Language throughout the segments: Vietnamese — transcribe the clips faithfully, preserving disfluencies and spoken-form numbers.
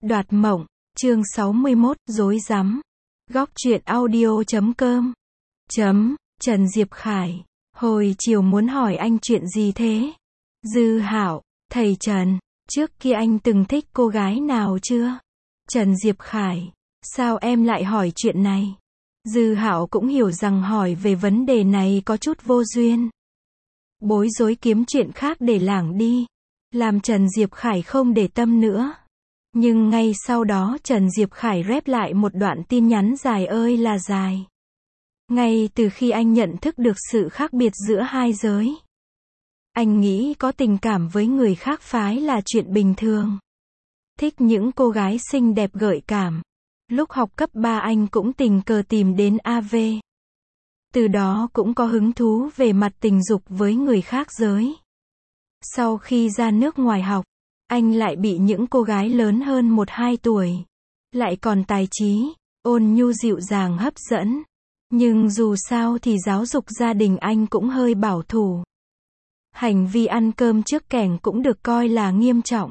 Đoạt mộng, chương sáu mươi mốt, rối rắm. Góc truyện audio chấm com. Chấm, Trần Diệp Khải. Hồi chiều muốn hỏi anh chuyện gì thế? Dư Hạo, thầy Trần, trước kia anh từng thích cô gái nào chưa? Trần Diệp Khải, sao em lại hỏi chuyện này? Dư Hạo cũng hiểu rằng hỏi về vấn đề này có chút vô duyên. Bối rối kiếm chuyện khác để lảng đi, làm Trần Diệp Khải không để tâm nữa. Nhưng ngay sau đó Trần Diệp Khải rep lại một đoạn tin nhắn dài ơi là dài. Ngay từ khi anh nhận thức được sự khác biệt giữa hai giới, anh nghĩ có tình cảm với người khác phái là chuyện bình thường. Thích những cô gái xinh đẹp gợi cảm. Lúc học cấp ba anh cũng tình cờ tìm đến a vê. Từ đó cũng có hứng thú về mặt tình dục với người khác giới. Sau khi ra nước ngoài học, anh lại bị những cô gái lớn hơn một hai tuổi, lại còn tài trí, ôn nhu dịu dàng hấp dẫn. Nhưng dù sao thì giáo dục gia đình anh cũng hơi bảo thủ. Hành vi ăn cơm trước kẻng cũng được coi là nghiêm trọng.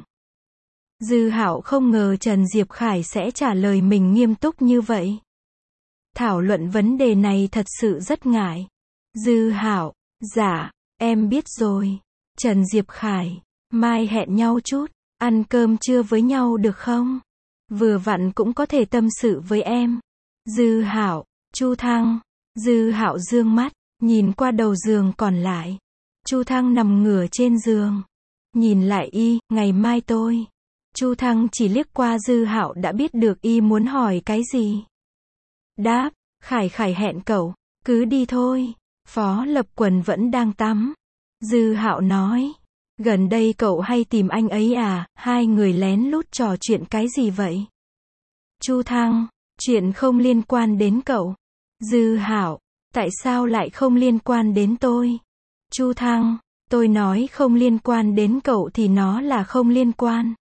Dư Hạo không ngờ Trần Diệp Khải sẽ trả lời mình nghiêm túc như vậy. Thảo luận vấn đề này thật sự rất ngại. Dư Hạo, dạ, em biết rồi. Trần Diệp Khải, mai hẹn nhau chút, ăn cơm trưa với nhau được không? Vừa vặn cũng có thể tâm sự với em. Dư Hạo, Chu Thăng. Dư Hạo dương mắt, nhìn qua đầu giường còn lại. Chu Thăng nằm ngửa trên giường. Nhìn lại y, ngày mai tôi. Chu Thăng chỉ liếc qua Dư Hạo đã biết được y muốn hỏi cái gì. Đáp, Khải Khải hẹn cậu, cứ đi thôi. Phó Lập Quần vẫn đang tắm. Dư Hạo nói, gần đây cậu hay tìm anh ấy à, hai người lén lút trò chuyện cái gì vậy? Chu Thăng, chuyện không liên quan đến cậu. Dư Hạo, tại sao lại không liên quan đến tôi? Chu Thăng, tôi nói không liên quan đến cậu thì nó là không liên quan.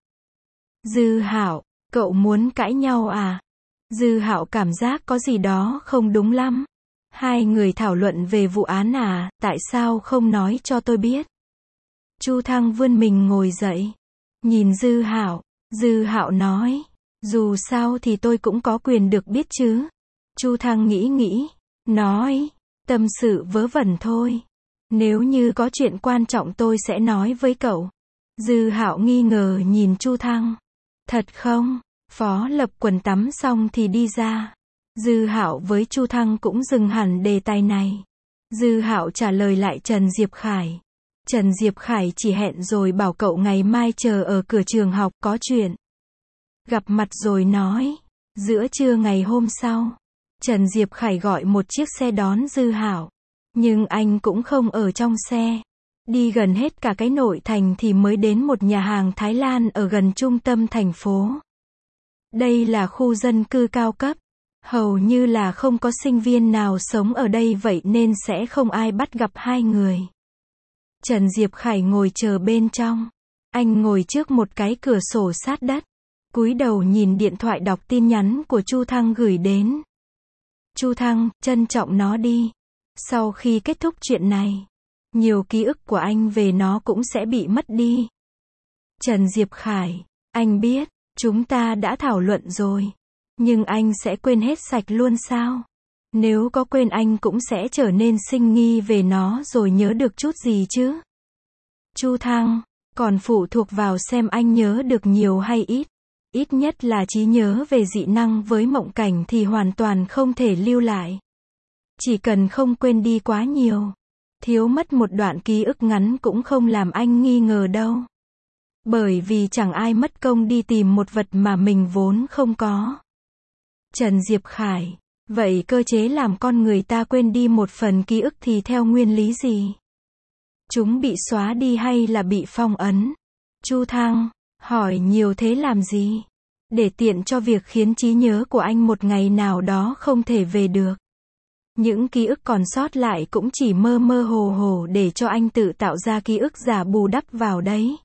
Dư Hạo, cậu muốn cãi nhau à? Dư Hạo cảm giác có gì đó không đúng lắm. Hai người thảo luận về vụ án à, tại sao không nói cho tôi biết? Chu Thăng vươn mình ngồi dậy, nhìn Dư Hạo. Dư Hạo nói, dù sao thì tôi cũng có quyền được biết chứ. Chu Thăng nghĩ nghĩ, nói, tâm sự vớ vẩn thôi. Nếu như có chuyện quan trọng tôi sẽ nói với cậu. Dư Hạo nghi ngờ nhìn Chu Thăng. Thật không? Phó Lập Quần tắm xong thì đi ra. Dư Hạo với Chu Thăng cũng dừng hẳn đề tài này. Dư Hạo trả lời lại Trần Diệp Khải. Trần Diệp Khải chỉ hẹn rồi bảo cậu ngày mai chờ ở cửa trường học có chuyện. Gặp mặt rồi nói. Giữa trưa ngày hôm sau, Trần Diệp Khải gọi một chiếc xe đón Dư Hạo. Nhưng anh cũng không ở trong xe. Đi gần hết cả cái nội thành thì mới đến một nhà hàng Thái Lan ở gần trung tâm thành phố. Đây là khu dân cư cao cấp. Hầu như là không có sinh viên nào sống ở đây vậy nên sẽ không ai bắt gặp hai người. Trần Diệp Khải ngồi chờ bên trong. Anh ngồi trước một cái cửa sổ sát đất. Cúi đầu nhìn điện thoại đọc tin nhắn của Chu Thăng gửi đến. Chu Thăng, trân trọng nó đi. Sau khi kết thúc chuyện này, nhiều ký ức của anh về nó cũng sẽ bị mất đi. Trần Diệp Khải, anh biết, chúng ta đã thảo luận rồi. Nhưng anh sẽ quên hết sạch luôn sao? Nếu có quên anh cũng sẽ trở nên sinh nghi về nó rồi nhớ được chút gì chứ? Chu Thăng, còn phụ thuộc vào xem anh nhớ được nhiều hay ít. Ít nhất là trí nhớ về dị năng với mộng cảnh thì hoàn toàn không thể lưu lại. Chỉ cần không quên đi quá nhiều. Thiếu mất một đoạn ký ức ngắn cũng không làm anh nghi ngờ đâu. Bởi vì chẳng ai mất công đi tìm một vật mà mình vốn không có. Trần Diệp Khải, vậy cơ chế làm con người ta quên đi một phần ký ức thì theo nguyên lý gì? Chúng bị xóa đi hay là bị phong ấn? Chu Thăng, hỏi nhiều thế làm gì? Để tiện cho việc khiến trí nhớ của anh một ngày nào đó không thể về được. Những ký ức còn sót lại cũng chỉ mơ mơ hồ hồ để cho anh tự tạo ra ký ức giả bù đắp vào đấy.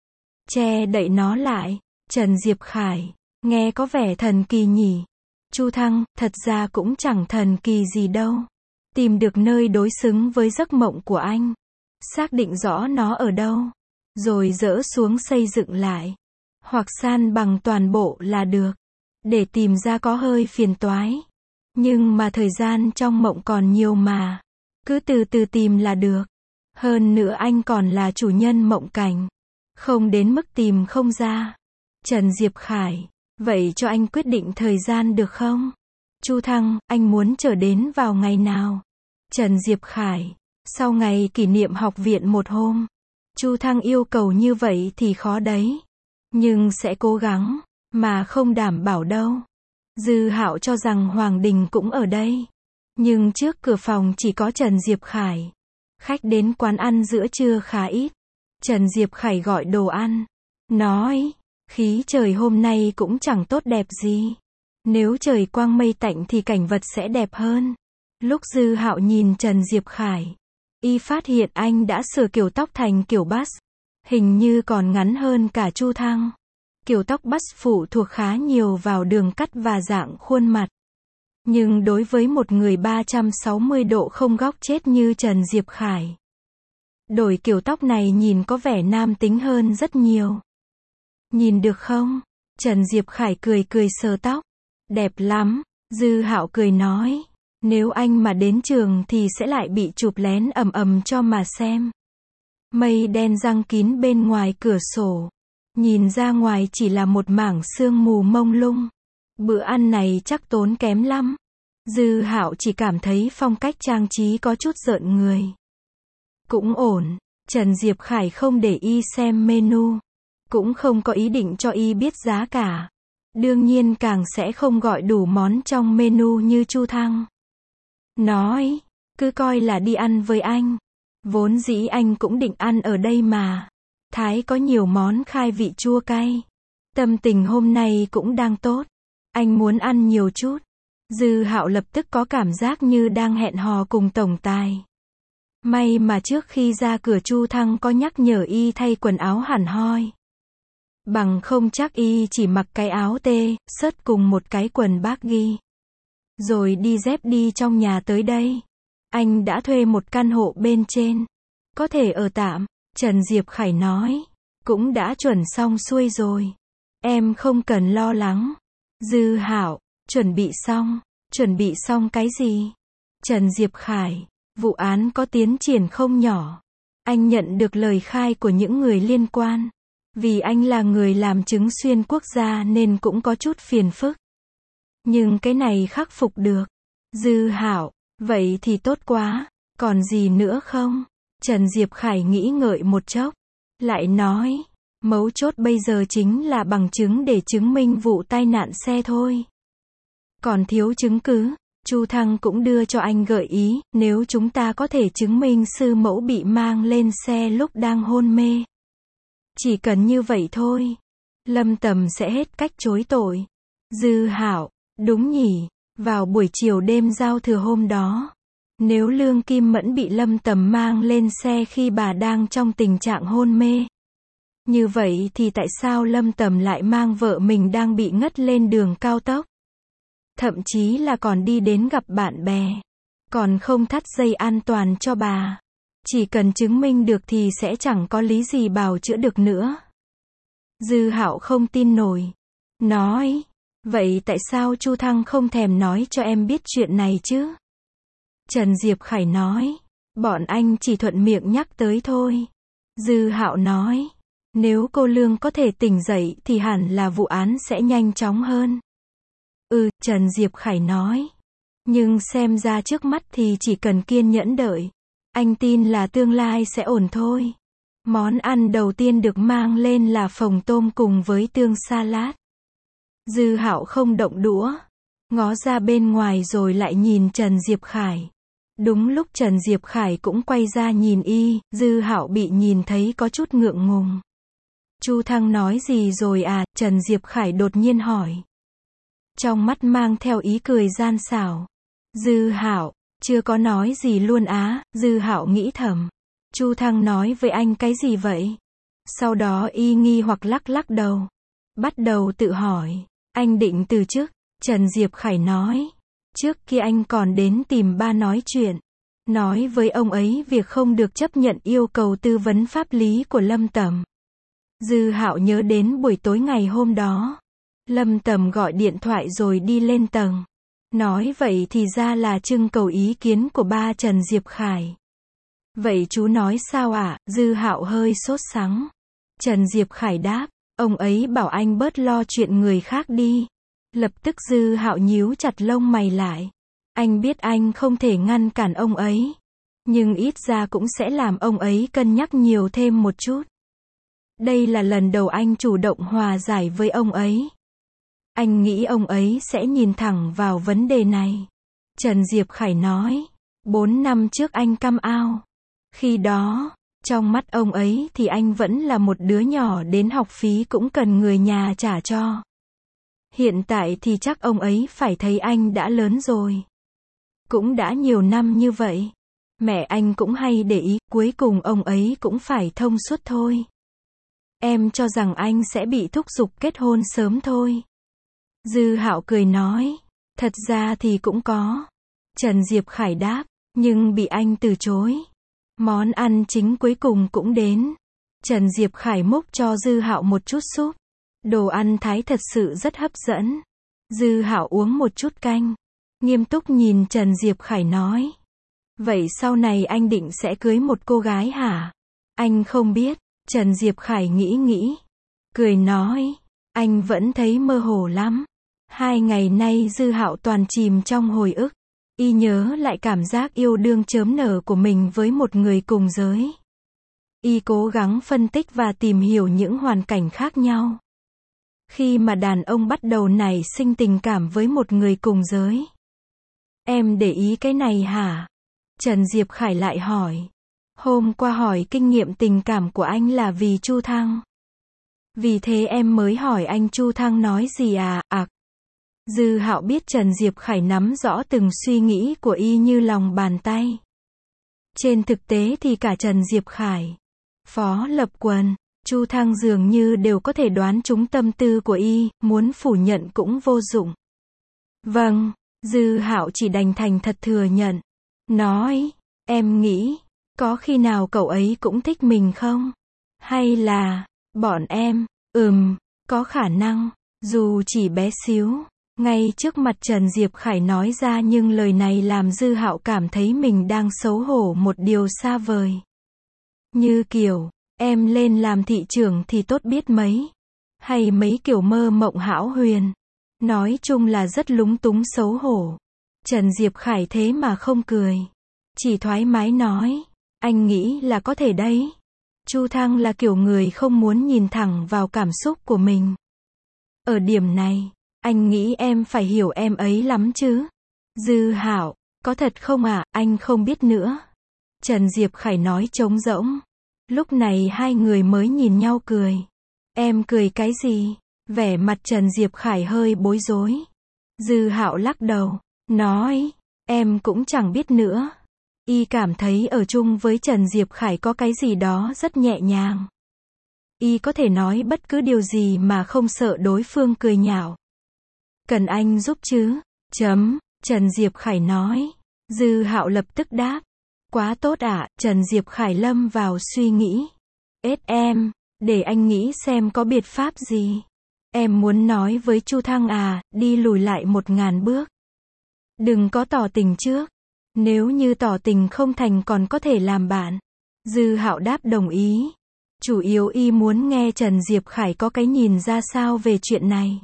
Che đậy nó lại. Trần Diệp Khải, nghe có vẻ thần kỳ nhỉ? Chu Thăng, thật ra cũng chẳng thần kỳ gì đâu. Tìm được nơi đối xứng với giấc mộng của anh. Xác định rõ nó ở đâu. Rồi dỡ xuống xây dựng lại. hoặc san bằng toàn bộ là được. Để tìm ra có hơi phiền toái. Nhưng mà thời gian trong mộng còn nhiều mà. Cứ từ từ tìm là được. Hơn nữa anh còn là chủ nhân mộng cảnh. Không đến mức tìm không ra. Trần Diệp Khải. Vậy cho anh quyết định thời gian được không? Chu Thăng, anh muốn chờ đến vào ngày nào? Trần Diệp Khải. Sau ngày kỷ niệm học viện một hôm. Chu Thăng yêu cầu như vậy thì khó đấy. Nhưng sẽ cố gắng. Mà không đảm bảo đâu. Dư Hạo cho rằng Hoàng Đình cũng ở đây. Nhưng trước cửa phòng chỉ có Trần Diệp Khải. Khách đến quán ăn giữa trưa khá ít. Trần Diệp Khải gọi đồ ăn. Nói, khí trời hôm nay cũng chẳng tốt đẹp gì. Nếu trời quang mây tạnh thì cảnh vật sẽ đẹp hơn. Lúc Dư Hạo nhìn Trần Diệp Khải, y phát hiện anh đã sửa kiểu tóc thành kiểu buzz. Hình như còn ngắn hơn cả Chu Thăng. Kiểu tóc buzz phụ thuộc khá nhiều vào đường cắt và dạng khuôn mặt. Nhưng đối với một người ba trăm sáu mươi độ không góc chết như Trần Diệp Khải, đổi kiểu tóc này nhìn có vẻ nam tính hơn rất nhiều. Nhìn được không? Trần Diệp Khải cười cười sờ tóc. Đẹp lắm. Dư Hạo cười nói. Nếu anh mà đến trường thì sẽ lại bị chụp lén ầm ầm cho mà xem. Mây đen giăng kín bên ngoài cửa sổ. Nhìn ra ngoài chỉ là một mảng sương mù mông lung. Bữa ăn này chắc tốn kém lắm. Dư Hạo chỉ cảm thấy phong cách trang trí có chút rợn người. Cũng ổn. Trần Diệp Khải không để y xem menu. Cũng không có ý định cho y biết giá cả. Đương nhiên càng sẽ không gọi đủ món trong menu như Chu Thăng. Nói, cứ coi là đi ăn với anh. Vốn dĩ anh cũng định ăn ở đây mà. Thái có nhiều món khai vị chua cay. Tâm tình hôm nay cũng đang tốt. Anh muốn ăn nhiều chút. Dư Hạo lập tức có cảm giác như đang hẹn hò cùng tổng tài. May mà trước khi ra cửa Chu Thăng có nhắc nhở y thay quần áo hẳn hoi. Bằng không chắc y chỉ mặc cái áo tê, sớt cùng một cái quần baggy. Rồi đi dép đi trong nhà tới đây. Anh đã thuê một căn hộ bên trên. Có thể ở tạm. Trần Diệp Khải nói. Cũng đã chuẩn xong xuôi rồi. Em không cần lo lắng. Dư Hạo. Chuẩn bị xong. Chuẩn bị xong cái gì? Trần Diệp Khải. Vụ án có tiến triển không nhỏ. Anh nhận được lời khai của những người liên quan. Vì anh là người làm chứng xuyên quốc gia nên cũng có chút phiền phức. Nhưng cái này khắc phục được. Dư Hạo. Vậy thì tốt quá. Còn gì nữa không? Trần Diệp Khải nghĩ ngợi một chốc. Lại nói. Mấu chốt bây giờ chính là bằng chứng để chứng minh vụ tai nạn xe thôi. Còn thiếu chứng cứ. Chu Thăng cũng đưa cho anh gợi ý. Nếu chúng ta có thể chứng minh sư mẫu bị mang lên xe lúc đang hôn mê. Chỉ cần như vậy thôi. Lâm Tầm sẽ hết cách chối tội. Dư Hạo. Đúng nhỉ. Vào buổi chiều đêm giao thừa hôm đó. Nếu Lương Kim Mẫn bị Lâm Tầm mang lên xe khi bà đang trong tình trạng hôn mê. Như vậy thì tại sao Lâm Tầm lại mang vợ mình đang bị ngất lên đường cao tốc? Thậm chí là còn đi đến gặp bạn bè. Còn không thắt dây an toàn cho bà. Chỉ cần chứng minh được thì sẽ chẳng có lý gì bào chữa được nữa. Dư Hạo không tin nổi. Nói. Vậy tại sao Chu Thăng không thèm nói cho em biết chuyện này chứ? Trần Diệp Khải nói. Bọn anh chỉ thuận miệng nhắc tới thôi. Dư Hạo nói. Nếu cô Lương có thể tỉnh dậy thì hẳn là vụ án sẽ nhanh chóng hơn. Ừ, Trần Diệp Khải nói. Nhưng xem ra trước mắt thì chỉ cần kiên nhẫn đợi. Anh tin là tương lai sẽ ổn thôi. Món ăn đầu tiên được mang lên là phồng tôm cùng với tương salad. Dư Hạo không động đũa. Ngó ra bên ngoài rồi lại nhìn Trần Diệp Khải. Đúng lúc Trần Diệp Khải cũng quay ra nhìn y, Dư Hạo bị nhìn thấy có chút ngượng ngùng. Chu Thăng nói gì rồi à? Trần Diệp Khải đột nhiên hỏi. Trong mắt mang theo ý cười gian xảo. Dư Hạo, chưa có nói gì luôn á. Dư Hạo nghĩ thầm. Chu Thăng nói với anh cái gì vậy? Sau đó y nghi hoặc lắc lắc đầu. Bắt đầu tự hỏi. Anh định từ chức. Trần Diệp Khải nói. Trước kia anh còn đến tìm ba nói chuyện. Nói với ông ấy việc không được chấp nhận yêu cầu tư vấn pháp lý của Lâm Tầm. Dư Hạo nhớ đến buổi tối ngày hôm đó. Lâm Tầm gọi điện thoại rồi đi lên tầng. Nói vậy thì ra là trưng cầu ý kiến của ba Trần Diệp Khải. Vậy chú nói sao ạ? À? Dư Hạo hơi sốt sắng. Trần Diệp Khải đáp, ông ấy bảo anh bớt lo chuyện người khác đi. Lập tức Dư Hạo nhíu chặt lông mày lại. Anh biết anh không thể ngăn cản ông ấy. Nhưng ít ra cũng sẽ làm ông ấy cân nhắc nhiều thêm một chút. Đây là lần đầu anh chủ động hòa giải với ông ấy. Anh nghĩ ông ấy sẽ nhìn thẳng vào vấn đề này. Trần Diệp Khải nói, bốn năm trước anh căm ao. Khi đó, trong mắt ông ấy thì anh vẫn là một đứa nhỏ đến học phí cũng cần người nhà trả cho. Hiện tại thì chắc ông ấy phải thấy anh đã lớn rồi. Cũng đã nhiều năm như vậy. Mẹ anh cũng hay để ý, cuối cùng ông ấy cũng phải thông suốt thôi. Em cho rằng anh sẽ bị thúc giục kết hôn sớm thôi. Dư Hạo cười nói, thật ra thì cũng có. Trần Diệp Khải đáp, nhưng bị anh từ chối. Món ăn chính cuối cùng cũng đến. Trần Diệp Khải múc cho Dư Hạo một chút súp. Đồ ăn Thái thật sự rất hấp dẫn. Dư Hạo uống một chút canh. Nghiêm túc nhìn Trần Diệp Khải nói. Vậy sau này anh định sẽ cưới một cô gái hả? Anh không biết. Trần Diệp Khải nghĩ nghĩ. Cười nói. Anh vẫn thấy mơ hồ lắm. Hai ngày nay Dư Hạo toàn chìm trong hồi ức. Y nhớ lại cảm giác yêu đương chớm nở của mình với một người cùng giới. Y cố gắng phân tích và tìm hiểu những hoàn cảnh khác nhau. Khi mà đàn ông bắt đầu nảy sinh tình cảm với một người cùng giới. Em để ý cái này hả? Trần Diệp Khải lại hỏi. Hôm qua hỏi kinh nghiệm tình cảm của anh là vì Chu Thăng. Vì thế em mới hỏi anh Chu Thăng nói gì à? À. Dư Hạo biết Trần Diệp Khải nắm rõ từng suy nghĩ của y như lòng bàn tay. Trên thực tế thì cả Trần Diệp Khải, Phó Lập Quần, Chu Thăng dường như đều có thể đoán trúng tâm tư của y, muốn phủ nhận cũng vô dụng. Vâng, Dư Hạo chỉ đành thành thật thừa nhận. Nói, em nghĩ, có khi nào cậu ấy cũng thích mình không? Hay là, bọn em, ừm, có khả năng, dù chỉ bé xíu. Ngay trước mặt Trần Diệp Khải nói ra nhưng lời này làm Dư Hạo cảm thấy mình đang xấu hổ một điều xa vời. Như kiểu, em lên làm thị trưởng thì tốt biết mấy. Hay mấy kiểu mơ mộng hão huyền. Nói chung là rất lúng túng xấu hổ. Trần Diệp Khải thế mà không cười. Chỉ thoải mái nói. Anh nghĩ là có thể đấy. Chu Thăng là kiểu người không muốn nhìn thẳng vào cảm xúc của mình. Ở điểm này, anh nghĩ em phải hiểu em ấy lắm chứ. Dư Hạo, có thật không ạ? À? Anh không biết nữa. Trần Diệp Khải nói trống rỗng. Lúc này hai người mới nhìn nhau cười. Em cười cái gì? Vẻ mặt Trần Diệp Khải hơi bối rối. Dư Hạo lắc đầu, nói, em cũng chẳng biết nữa. Y cảm thấy ở chung với Trần Diệp Khải có cái gì đó rất nhẹ nhàng. Y có thể nói bất cứ điều gì mà không sợ đối phương cười nhạo. Cần anh giúp chứ? Chấm, Trần Diệp Khải nói. Dư Hạo lập tức đáp. Quá tốt ạ, à, Trần Diệp Khải lâm vào suy nghĩ. Ết em, để anh nghĩ xem có biện pháp gì. Em muốn nói với Chu Thăng à, đi lùi lại một ngàn bước. Đừng có tỏ tình trước. Nếu như tỏ tình không thành còn có thể làm bạn. Dư Hạo đáp đồng ý. Chủ yếu y muốn nghe Trần Diệp Khải có cái nhìn ra sao về chuyện này.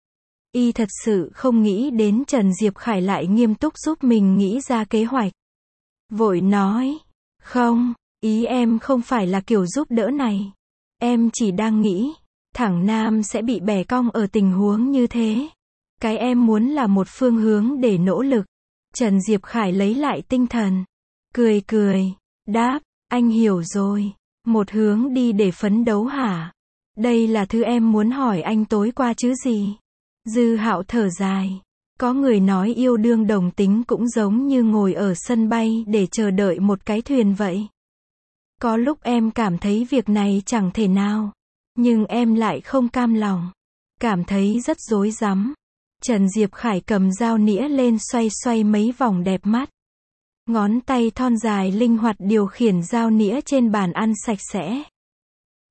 Y thật sự không nghĩ đến Trần Diệp Khải lại nghiêm túc giúp mình nghĩ ra kế hoạch. Vội nói, không, ý em không phải là kiểu giúp đỡ này. Em chỉ đang nghĩ, thằng Nam sẽ bị bẻ cong ở tình huống như thế. Cái em muốn là một phương hướng để nỗ lực. Trần Diệp Khải lấy lại tinh thần. Cười cười, đáp, anh hiểu rồi. Một hướng đi để phấn đấu hả? Đây là thứ em muốn hỏi anh tối qua chứ gì? Dư Hạo thở dài. Có người nói yêu đương đồng tính cũng giống như ngồi ở sân bay để chờ đợi một cái thuyền vậy. Có lúc em cảm thấy việc này chẳng thể nào. Nhưng em lại không cam lòng. Cảm thấy rất rối rắm. Trần Diệp Khải cầm dao nĩa lên xoay xoay mấy vòng đẹp mắt. Ngón tay thon dài linh hoạt điều khiển dao nĩa trên bàn ăn sạch sẽ.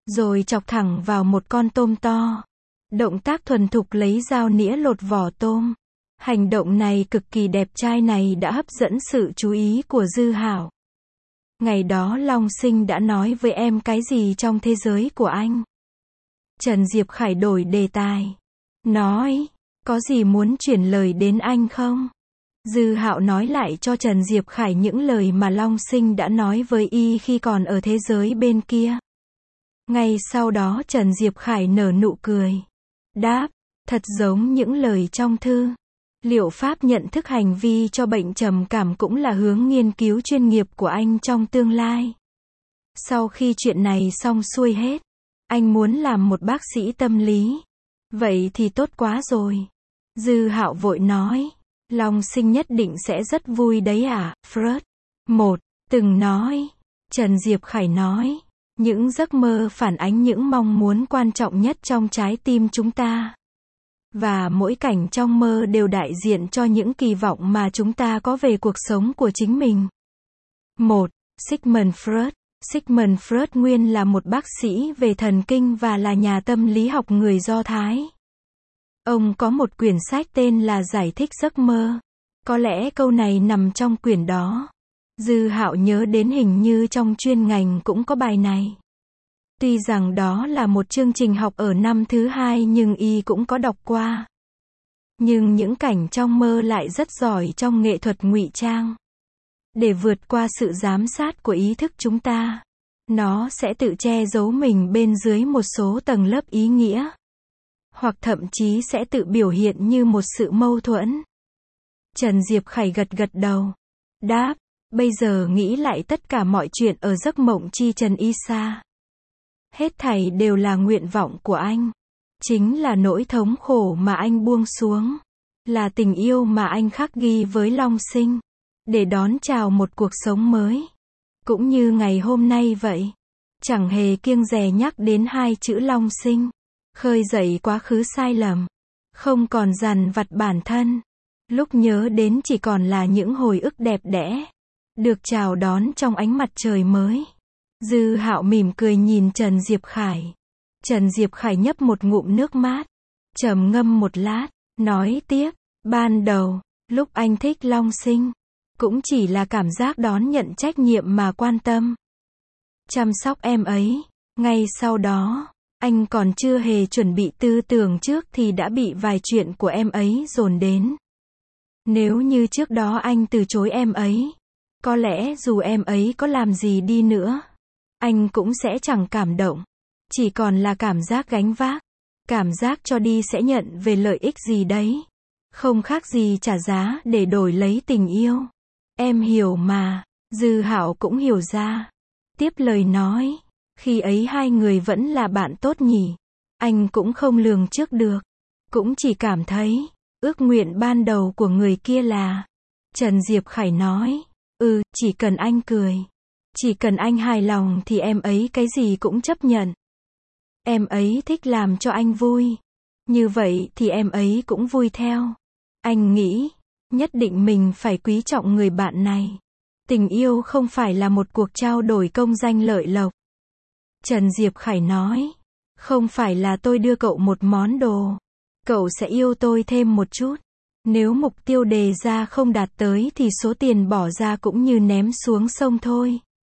rồi chọc thẳng vào một con tôm to. Động tác thuần thục lấy dao nĩa lột vỏ tôm. Hành động này cực kỳ đẹp trai này đã hấp dẫn sự chú ý của Dư Hạo. Ngày đó Long Sinh đã nói với em cái gì trong thế giới của anh? Trần Diệp Khải đổi đề tài. Nói, có gì muốn chuyển lời đến anh không? Dư Hạo nói lại cho Trần Diệp Khải những lời mà Long Sinh đã nói với y khi còn ở thế giới bên kia. Ngay sau đó Trần Diệp Khải nở nụ cười. Đáp, thật giống những lời trong thư. Liệu pháp nhận thức hành vi cho bệnh trầm cảm cũng là hướng nghiên cứu chuyên nghiệp của anh trong tương lai. Sau khi chuyện này xong xuôi hết, anh muốn làm một bác sĩ tâm lý. Vậy thì tốt quá rồi. Dư Hạo vội nói, Long Sinh nhất định sẽ rất vui đấy à, Freud. Một, từng nói. Trần Diệp Khải nói, những giấc mơ phản ánh những mong muốn quan trọng nhất trong trái tim chúng ta. Và mỗi cảnh trong mơ đều đại diện cho những kỳ vọng mà chúng ta có về cuộc sống của chính mình. Một, Sigmund Freud. Sigmund Freud nguyên là một bác sĩ về thần kinh và là nhà tâm lý học người Do Thái. Ông có một quyển sách tên là Giải thích giấc mơ. Có lẽ câu này nằm trong quyển đó. Dư Hạo nhớ đến hình như trong chuyên ngành cũng có bài này. Tuy rằng đó là một chương trình học ở năm thứ hai nhưng y cũng có đọc qua. Nhưng những cảnh trong mơ lại rất giỏi trong nghệ thuật ngụy trang. Để vượt qua sự giám sát của ý thức chúng ta, nó sẽ tự che giấu mình bên dưới một số tầng lớp ý nghĩa. Hoặc thậm chí sẽ tự biểu hiện như một sự mâu thuẫn. Trần Diệp Khải gật gật đầu. Đáp, bây giờ nghĩ lại tất cả mọi chuyện ở giấc mộng chi Trần Isa. Hết thảy đều là nguyện vọng của anh. Chính là nỗi thống khổ mà anh buông xuống. Là tình yêu mà anh khắc ghi với Long Sinh. Để đón chào một cuộc sống mới. Cũng như ngày hôm nay vậy. Chẳng hề kiêng dè nhắc đến hai chữ Long Sinh. Khơi dậy quá khứ sai lầm. Không còn dằn vặt bản thân. Lúc nhớ đến chỉ còn là những hồi ức đẹp đẽ. Được chào đón trong ánh mặt trời mới. Dư Hạo mỉm cười nhìn Trần Diệp Khải. Trần Diệp Khải nhấp một ngụm nước mát. Trầm ngâm một lát. Nói tiếp. Ban đầu, lúc anh thích Long Sinh. Cũng chỉ là cảm giác đón nhận trách nhiệm mà quan tâm. Chăm sóc em ấy. Ngay sau đó, anh còn chưa hề chuẩn bị tư tưởng trước thì đã bị vài chuyện của em ấy dồn đến. Nếu như trước đó anh từ chối em ấy, có lẽ dù em ấy có làm gì đi nữa, anh cũng sẽ chẳng cảm động. Chỉ còn là cảm giác gánh vác. Cảm giác cho đi sẽ nhận về lợi ích gì đấy. Không khác gì trả giá để đổi lấy tình yêu. Em hiểu mà. Dư Hạo cũng hiểu ra. Tiếp lời nói. Khi ấy hai người vẫn là bạn tốt nhỉ. Anh cũng không lường trước được. Cũng chỉ cảm thấy. Ước nguyện ban đầu của người kia là. Trần Diệp Khải nói. Ừ, chỉ cần anh cười. Chỉ cần anh hài lòng thì em ấy cái gì cũng chấp nhận. Em ấy thích làm cho anh vui. Như vậy thì em ấy cũng vui theo. Anh nghĩ. Nhất định mình phải quý trọng người bạn này. Tình yêu không phải là một cuộc trao đổi công danh lợi lộc. Trần Diệp Khải nói. Không phải là tôi đưa cậu một món đồ. Cậu sẽ yêu tôi thêm một chút. Nếu mục tiêu đề ra không đạt tới thì số tiền bỏ ra cũng như ném xuống sông thôi.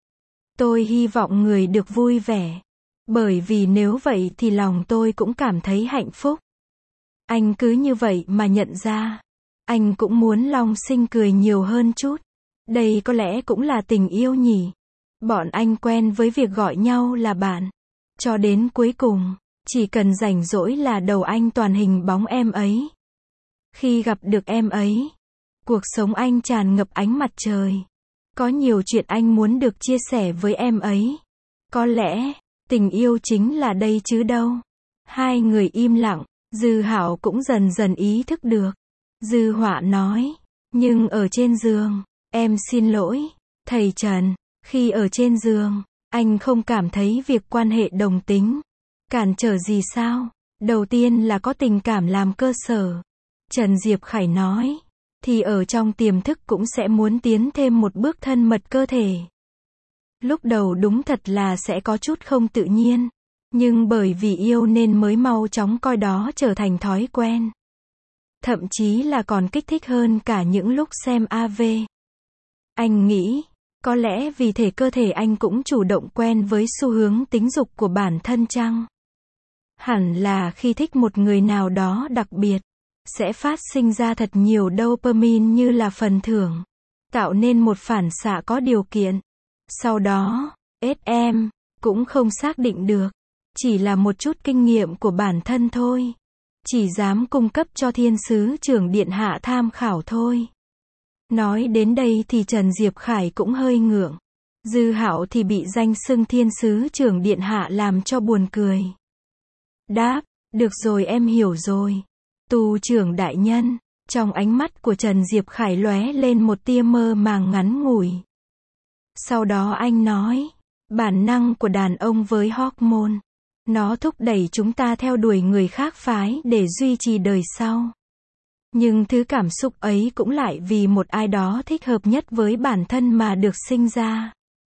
Tôi hy vọng người được vui vẻ. Bởi vì nếu vậy thì lòng tôi cũng cảm thấy hạnh phúc. Anh cứ như vậy mà nhận ra. Anh cũng muốn Long Sinh cười nhiều hơn chút. Đây có lẽ cũng là tình yêu nhỉ. Bọn anh quen với việc gọi nhau là bạn. Cho đến cuối cùng, chỉ cần rảnh rỗi là đầu anh toàn hình bóng em ấy. Khi gặp được em ấy, cuộc sống anh tràn ngập ánh mặt trời. Có nhiều chuyện anh muốn được chia sẻ với em ấy. Có lẽ, tình yêu chính là đây chứ đâu. Hai người im lặng, Dư Hạo cũng dần dần ý thức được. Dư Họa nói, nhưng ở trên giường, em xin lỗi, thầy Trần, khi ở trên giường, anh không cảm thấy việc quan hệ đồng tính cản trở gì sao? Đầu tiên là có tình cảm làm cơ sở. Trần Diệp Khải nói, thì ở trong tiềm thức cũng sẽ muốn tiến thêm một bước thân mật cơ thể. Lúc đầu đúng thật là sẽ có chút không tự nhiên. Nhưng bởi vì yêu nên mới mau chóng coi đó trở thành thói quen. Thậm chí là còn kích thích hơn cả những lúc xem a vê. Anh nghĩ, có lẽ vì thể cơ thể anh cũng chủ động quen với xu hướng tính dục của bản thân chăng? Hẳn là khi thích một người nào đó đặc biệt, sẽ phát sinh ra thật nhiều dopamine như là phần thưởng, tạo nên một phản xạ có điều kiện. Sau đó, ét em, cũng không xác định được, chỉ là một chút kinh nghiệm của bản thân thôi. Chỉ dám cung cấp cho thiên sứ trưởng điện hạ tham khảo thôi. Nói đến đây thì Trần Diệp Khải cũng hơi ngượng. Dư Hạo thì bị danh xưng thiên sứ trưởng điện hạ làm cho buồn cười. Đáp, được rồi em hiểu rồi. Tu trưởng đại nhân. Trong ánh mắt của Trần Diệp Khải lóe lên một tia mơ màng ngắn ngủi. Sau đó anh nói, bản năng của đàn ông với hormone, nó thúc đẩy chúng ta theo đuổi người khác phái để duy trì đời sau. Nhưng thứ cảm xúc ấy cũng lại vì một ai đó thích hợp nhất với bản thân mà được sinh ra.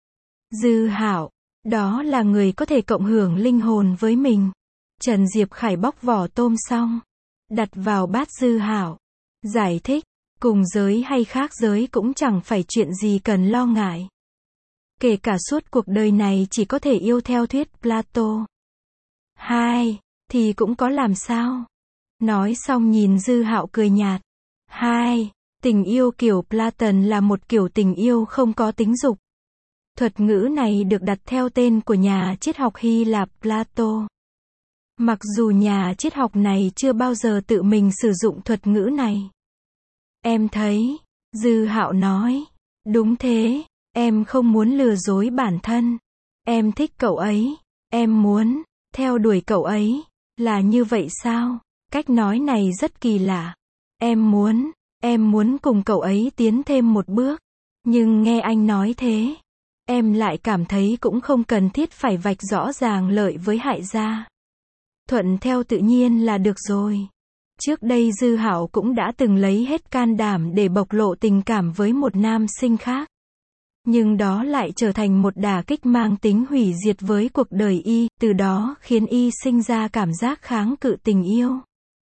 Dư Hạo, đó là người có thể cộng hưởng linh hồn với mình. Trần Diệp Khải bóc vỏ tôm xong, đặt vào bát Dư Hạo. Giải thích, cùng giới hay khác giới cũng chẳng phải chuyện gì cần lo ngại. Kể cả suốt cuộc đời này chỉ có thể yêu theo thuyết Plato. Hai, thì cũng có làm sao? Nói xong nhìn Dư Hạo cười nhạt. Hai, tình yêu kiểu Platon là một kiểu tình yêu không có tính dục. Thuật ngữ này được đặt theo tên của nhà triết học Hy Lạp Plato. Mặc dù nhà triết học này chưa bao giờ tự mình sử dụng thuật ngữ này. Em thấy, Dư Hạo nói, đúng thế, em không muốn lừa dối bản thân. Em thích cậu ấy, em muốn theo đuổi cậu ấy, là như vậy sao? Cách nói này rất kỳ lạ. Em muốn, em muốn cùng cậu ấy tiến thêm một bước. Nhưng nghe anh nói thế, em lại cảm thấy cũng không cần thiết phải vạch rõ ràng lợi với hại ra. Thuận theo tự nhiên là được rồi. Trước đây Dư Hạo cũng đã từng lấy hết can đảm để bộc lộ tình cảm với một nam sinh khác. Nhưng đó lại trở thành một đả kích mang tính hủy diệt với cuộc đời y, từ đó khiến y sinh ra cảm giác kháng cự tình yêu.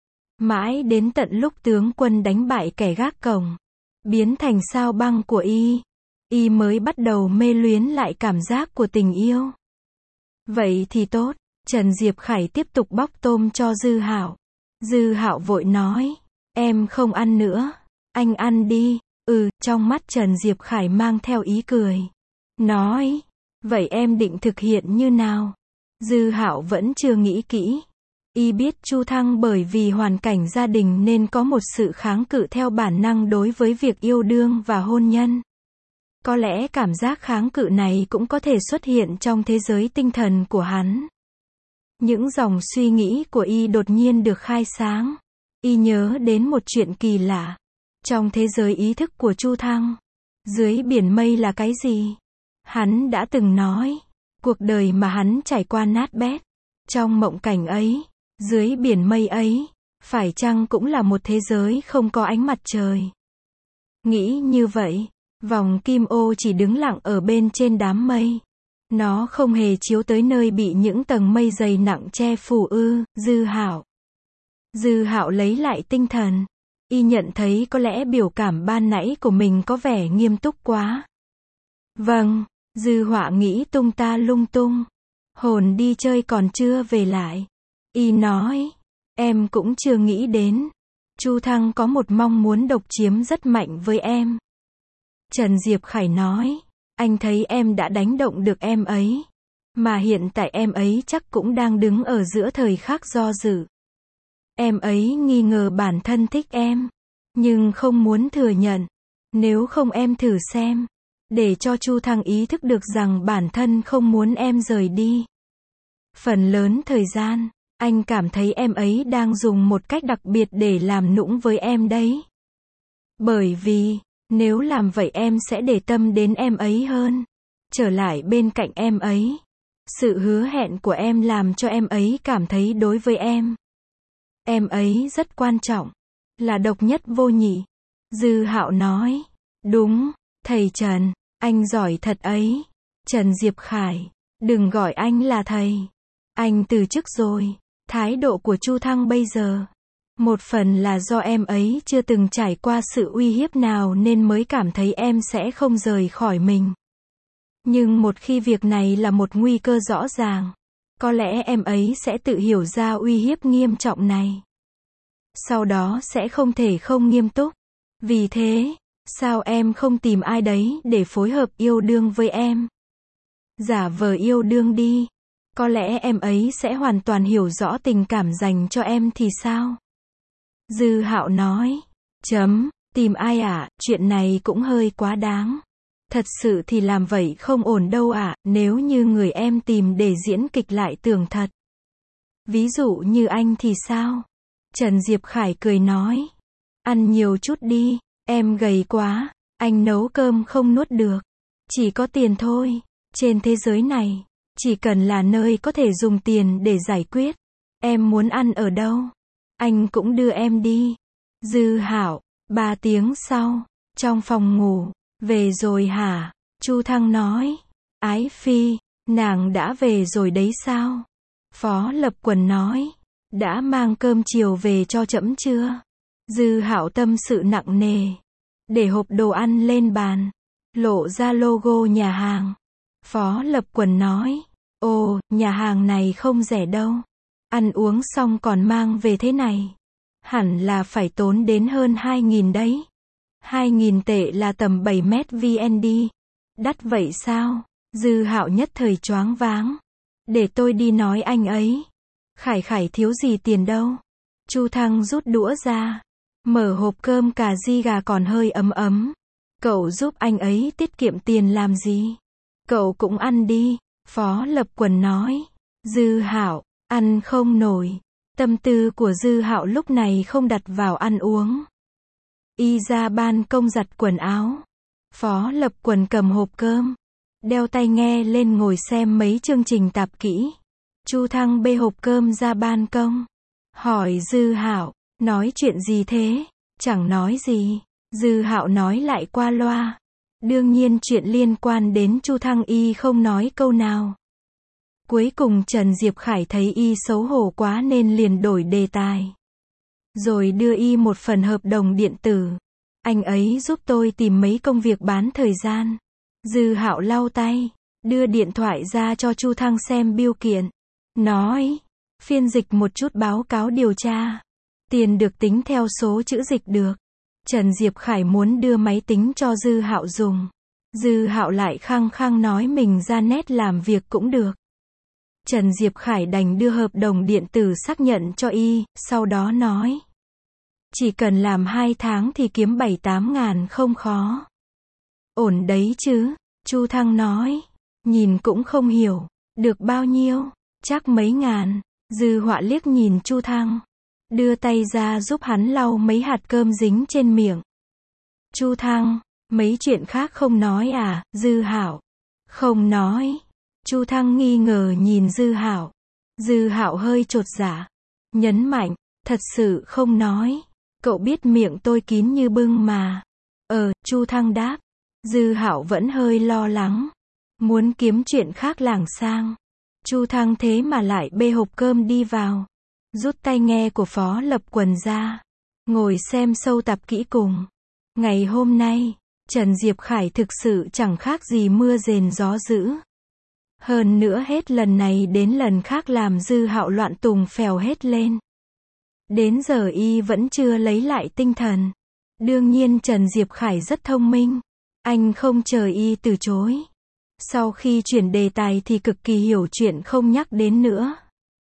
Mãi đến tận lúc tướng quân đánh bại kẻ gác cổng, biến thành sao băng của y, y mới bắt đầu mê luyến lại cảm giác của tình yêu. Vậy thì tốt, Trần Diệp Khải tiếp tục bóc tôm cho Dư Hạo. Dư Hạo vội nói, em không ăn nữa, anh ăn đi. Ừ, trong mắt Trần Diệp Khải mang theo ý cười. Nói, vậy em định thực hiện như nào? Dư Hạo vẫn chưa nghĩ kỹ. Y biết Chu Thăng bởi vì hoàn cảnh gia đình nên có một sự kháng cự theo bản năng đối với việc yêu đương và hôn nhân. Có lẽ cảm giác kháng cự này cũng có thể xuất hiện trong thế giới tinh thần của hắn. Những dòng suy nghĩ của y đột nhiên được khai sáng. Y nhớ đến một chuyện kỳ lạ. Trong thế giới ý thức của Chu Thăng, dưới biển mây là cái gì? Hắn đã từng nói, cuộc đời mà hắn trải qua nát bét. Trong mộng cảnh ấy, dưới biển mây ấy, phải chăng cũng là một thế giới không có ánh mặt trời? Nghĩ như vậy, vòng kim ô chỉ đứng lặng ở bên trên đám mây. Nó không hề chiếu tới nơi bị những tầng mây dày nặng che phủ ư. Dư Hạo. Dư Hạo lấy lại tinh thần. Y nhận thấy có lẽ biểu cảm ban nãy của mình có vẻ nghiêm túc quá. Vâng, Dư Họa nghĩ tung ta lung tung. Hồn đi chơi còn chưa về lại. Y nói, em cũng chưa nghĩ đến. Chu Thăng có một mong muốn độc chiếm rất mạnh với em. Trần Diệp Khải nói, anh thấy em đã đánh động được em ấy. Mà hiện tại em ấy chắc cũng đang đứng ở giữa thời khắc do dự. Em ấy nghi ngờ bản thân thích em, nhưng không muốn thừa nhận. Nếu không em thử xem, để cho Chu Thăng ý thức được rằng bản thân không muốn em rời đi. Phần lớn thời gian, anh cảm thấy em ấy đang dùng một cách đặc biệt để làm nũng với em đấy. Bởi vì, nếu làm vậy em sẽ để tâm đến em ấy hơn, trở lại bên cạnh em ấy. Sự hứa hẹn của em làm cho em ấy cảm thấy đối với em, em ấy rất quan trọng, là độc nhất vô nhị. Dư Hạo nói, đúng, thầy Trần, anh giỏi thật ấy. Trần Diệp Khải, đừng gọi anh là thầy. Anh từ chức rồi. Thái độ của Chu Thăng bây giờ, một phần là do em ấy chưa từng trải qua sự uy hiếp nào nên mới cảm thấy em sẽ không rời khỏi mình. Nhưng một khi việc này là một nguy cơ rõ ràng, có lẽ em ấy sẽ tự hiểu ra uy hiếp nghiêm trọng này. Sau đó sẽ không thể không nghiêm túc. Vì thế, sao em không tìm ai đấy để phối hợp yêu đương với em? Giả vờ yêu đương đi. Có lẽ em ấy sẽ hoàn toàn hiểu rõ tình cảm dành cho em thì sao? Dư Hạo nói. Chấm, tìm ai ạ, chuyện này cũng hơi quá đáng. Thật sự thì làm vậy không ổn đâu ạ, nếu như người em tìm để diễn kịch lại tưởng thật. Ví dụ như anh thì sao? Trần Diệp Khải cười nói. Ăn nhiều chút đi, em gầy quá, anh nấu cơm không nuốt được. Chỉ có tiền thôi, trên thế giới này, chỉ cần là nơi có thể dùng tiền để giải quyết. Em muốn ăn ở đâu? Anh cũng đưa em đi. Dư Hạo, ba tiếng sau, trong phòng ngủ, về rồi hả? Chu Thăng nói. Ái Phi, nàng đã về rồi đấy sao? Phó Lập Quần nói. Đã mang cơm chiều về cho trẫm chưa? Dư Hạo tâm sự nặng nề. Để hộp đồ ăn lên bàn, lộ ra logo nhà hàng. Phó Lập Quần nói. Ồ, nhà hàng này không rẻ đâu. Ăn uống xong còn mang về thế này. Hẳn là phải tốn đến hơn hai nghìn đấy. hai nghìn tệ là tầm bảy mét vuông đi. Đắt vậy sao? Dư Hạo nhất thời choáng váng. Để tôi đi nói anh ấy. Khải Khải thiếu gì tiền đâu. Chu Thăng rút đũa ra. Mở hộp cơm cà ri gà còn hơi ấm ấm. Cậu giúp anh ấy tiết kiệm tiền làm gì? Cậu cũng ăn đi. Phó Lập Quần nói. Dư Hạo, ăn không nổi. Tâm tư của Dư Hạo lúc này không đặt vào ăn uống. Y ra ban công giặt quần áo. Phó Lập Quần cầm hộp cơm, đeo tai nghe lên ngồi xem mấy chương trình tạp kỹ. Chu Thăng bê hộp cơm ra ban công. Hỏi Dư Hạo, nói chuyện gì thế? Chẳng nói gì. Dư Hạo nói lại qua loa. Đương nhiên chuyện liên quan đến Chu Thăng y không nói câu nào. Cuối cùng Trần Diệp Khải thấy y xấu hổ quá nên liền đổi đề tài. Rồi đưa y một phần hợp đồng điện tử. Anh ấy giúp tôi tìm mấy công việc bán thời gian. Dư Hạo lau tay, đưa điện thoại ra cho Chu Thăng xem bưu kiện. Nói, phiên dịch một chút báo cáo điều tra. Tiền được tính theo số chữ dịch được. Trần Diệp Khải muốn đưa máy tính cho Dư Hạo dùng. Dư Hạo lại khăng khăng nói mình ra nét làm việc cũng được. Trần Diệp Khải đành đưa hợp đồng điện tử xác nhận cho y, sau đó nói. Chỉ cần làm hai tháng thì kiếm bảy tám ngàn không khó. Ổn đấy chứ, Chu Thăng nói. Nhìn cũng không hiểu, được bao nhiêu, chắc mấy ngàn. Dư Họa liếc nhìn Chu Thăng, đưa tay ra giúp hắn lau mấy hạt cơm dính trên miệng. Chu Thăng, mấy chuyện khác không nói à? Dư Hạo, không nói. Chu Thăng nghi ngờ nhìn Dư Hạo. Dư Hạo hơi chột dạ, nhấn mạnh, thật sự không nói. Cậu biết miệng tôi kín như bưng mà. Ờ, Chu Thăng đáp. Dư Hạo vẫn hơi lo lắng, muốn kiếm chuyện khác lảng sang. Chu Thăng thế mà lại bê hộp cơm đi vào, rút tai nghe của Phó Lập Quần ra, ngồi xem sâu tập kỹ cùng. Ngày hôm nay, Trần Diệp Khải thực sự chẳng khác gì mưa rền gió dữ. Hơn nữa hết lần này đến lần khác làm Dư Hạo loạn tùng phèo hết lên. Đến giờ y vẫn chưa lấy lại tinh thần. Đương nhiên Trần Diệp Khải rất thông minh. Anh không chờ y từ chối. Sau khi chuyển đề tài thì cực kỳ hiểu chuyện không nhắc đến nữa.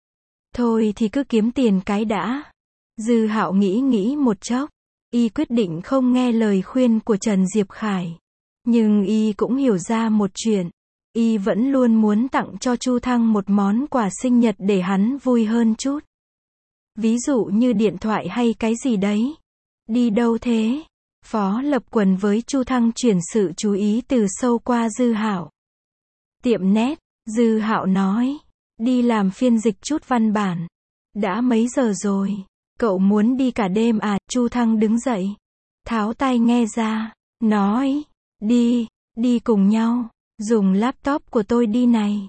Thôi thì cứ kiếm tiền cái đã. Dư Hạo nghĩ nghĩ một chốc. Y quyết định không nghe lời khuyên của Trần Diệp Khải. Nhưng y cũng hiểu ra một chuyện. Y vẫn luôn muốn tặng cho Chu Thăng một món quà sinh nhật để hắn vui hơn chút. Ví dụ như điện thoại hay cái gì đấy. Đi đâu thế? Phó Lập Quần với Chu Thăng chuyển sự chú ý từ sâu qua Dư Hạo. Tiệm nét, Dư Hạo nói. Đi làm phiên dịch chút văn bản. Đã mấy giờ rồi? Cậu muốn đi cả đêm à? Chu Thăng đứng dậy, tháo tai nghe ra, nói. Đi, đi cùng nhau. Dùng laptop của tôi đi này.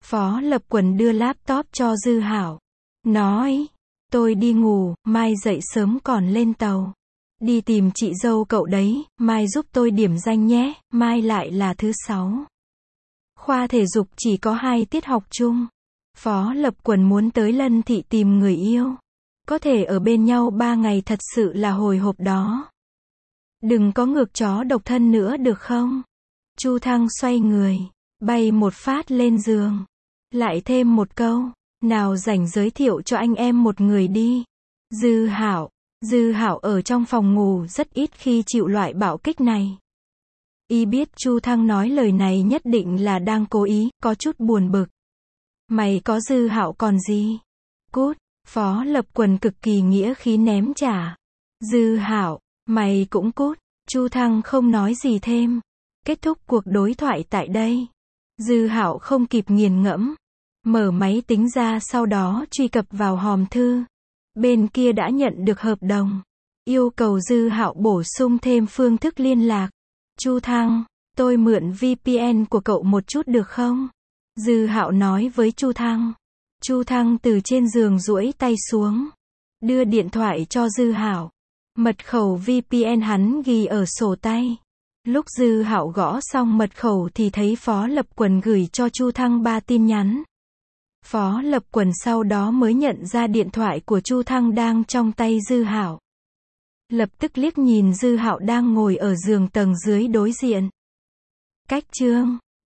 Phó Lập Quần đưa laptop cho Dư Hạo. Nói, tôi đi ngủ, mai dậy sớm còn lên tàu. Đi tìm chị dâu cậu đấy, mai giúp tôi điểm danh nhé, mai lại là thứ sáu. Khoa thể dục chỉ có hai tiết học chung. Phó Lập Quần muốn tới Lân Thị tìm người yêu. Có thể ở bên nhau ba ngày thật sự là hồi hộp đó. Đừng có ngược chó độc thân nữa được không? Chu Thăng xoay người, bay một phát lên giường. Lại thêm một câu, nào rảnh giới thiệu cho anh em một người đi. Dư Hạo. Dư Hạo ở trong phòng ngủ rất ít khi chịu loại bạo kích này. Y biết Chu Thăng nói lời này nhất định là đang cố ý, có chút buồn bực. Mày có Dư Hạo còn gì? Cút. Phó Lập Quần cực kỳ nghĩa khí ném trả. Dư Hạo, mày cũng cút. Chu Thăng không nói gì thêm. Kết thúc cuộc đối thoại tại đây. Dư Hạo không kịp nghiền ngẫm, mở máy tính ra, sau đó truy cập vào hòm thư. Bên kia đã nhận được hợp đồng, yêu cầu Dư Hạo bổ sung thêm phương thức liên lạc. Chu Thăng, tôi mượn vê pê en của cậu một chút được không? Dư Hạo nói với Chu Thăng. Chu Thăng từ trên giường duỗi tay xuống, đưa điện thoại cho Dư Hạo. Mật khẩu vê pê en hắn ghi ở sổ tay. Lúc Dư Hạo gõ xong mật khẩu thì thấy Phó Lập Quần gửi cho Chu Thăng ba tin nhắn. Phó Lập Quần sau đó mới nhận ra điện thoại của Chu Thăng đang trong tay Dư Hạo. Lập tức liếc nhìn Dư Hạo đang ngồi ở giường tầng dưới đối diện. Cách chương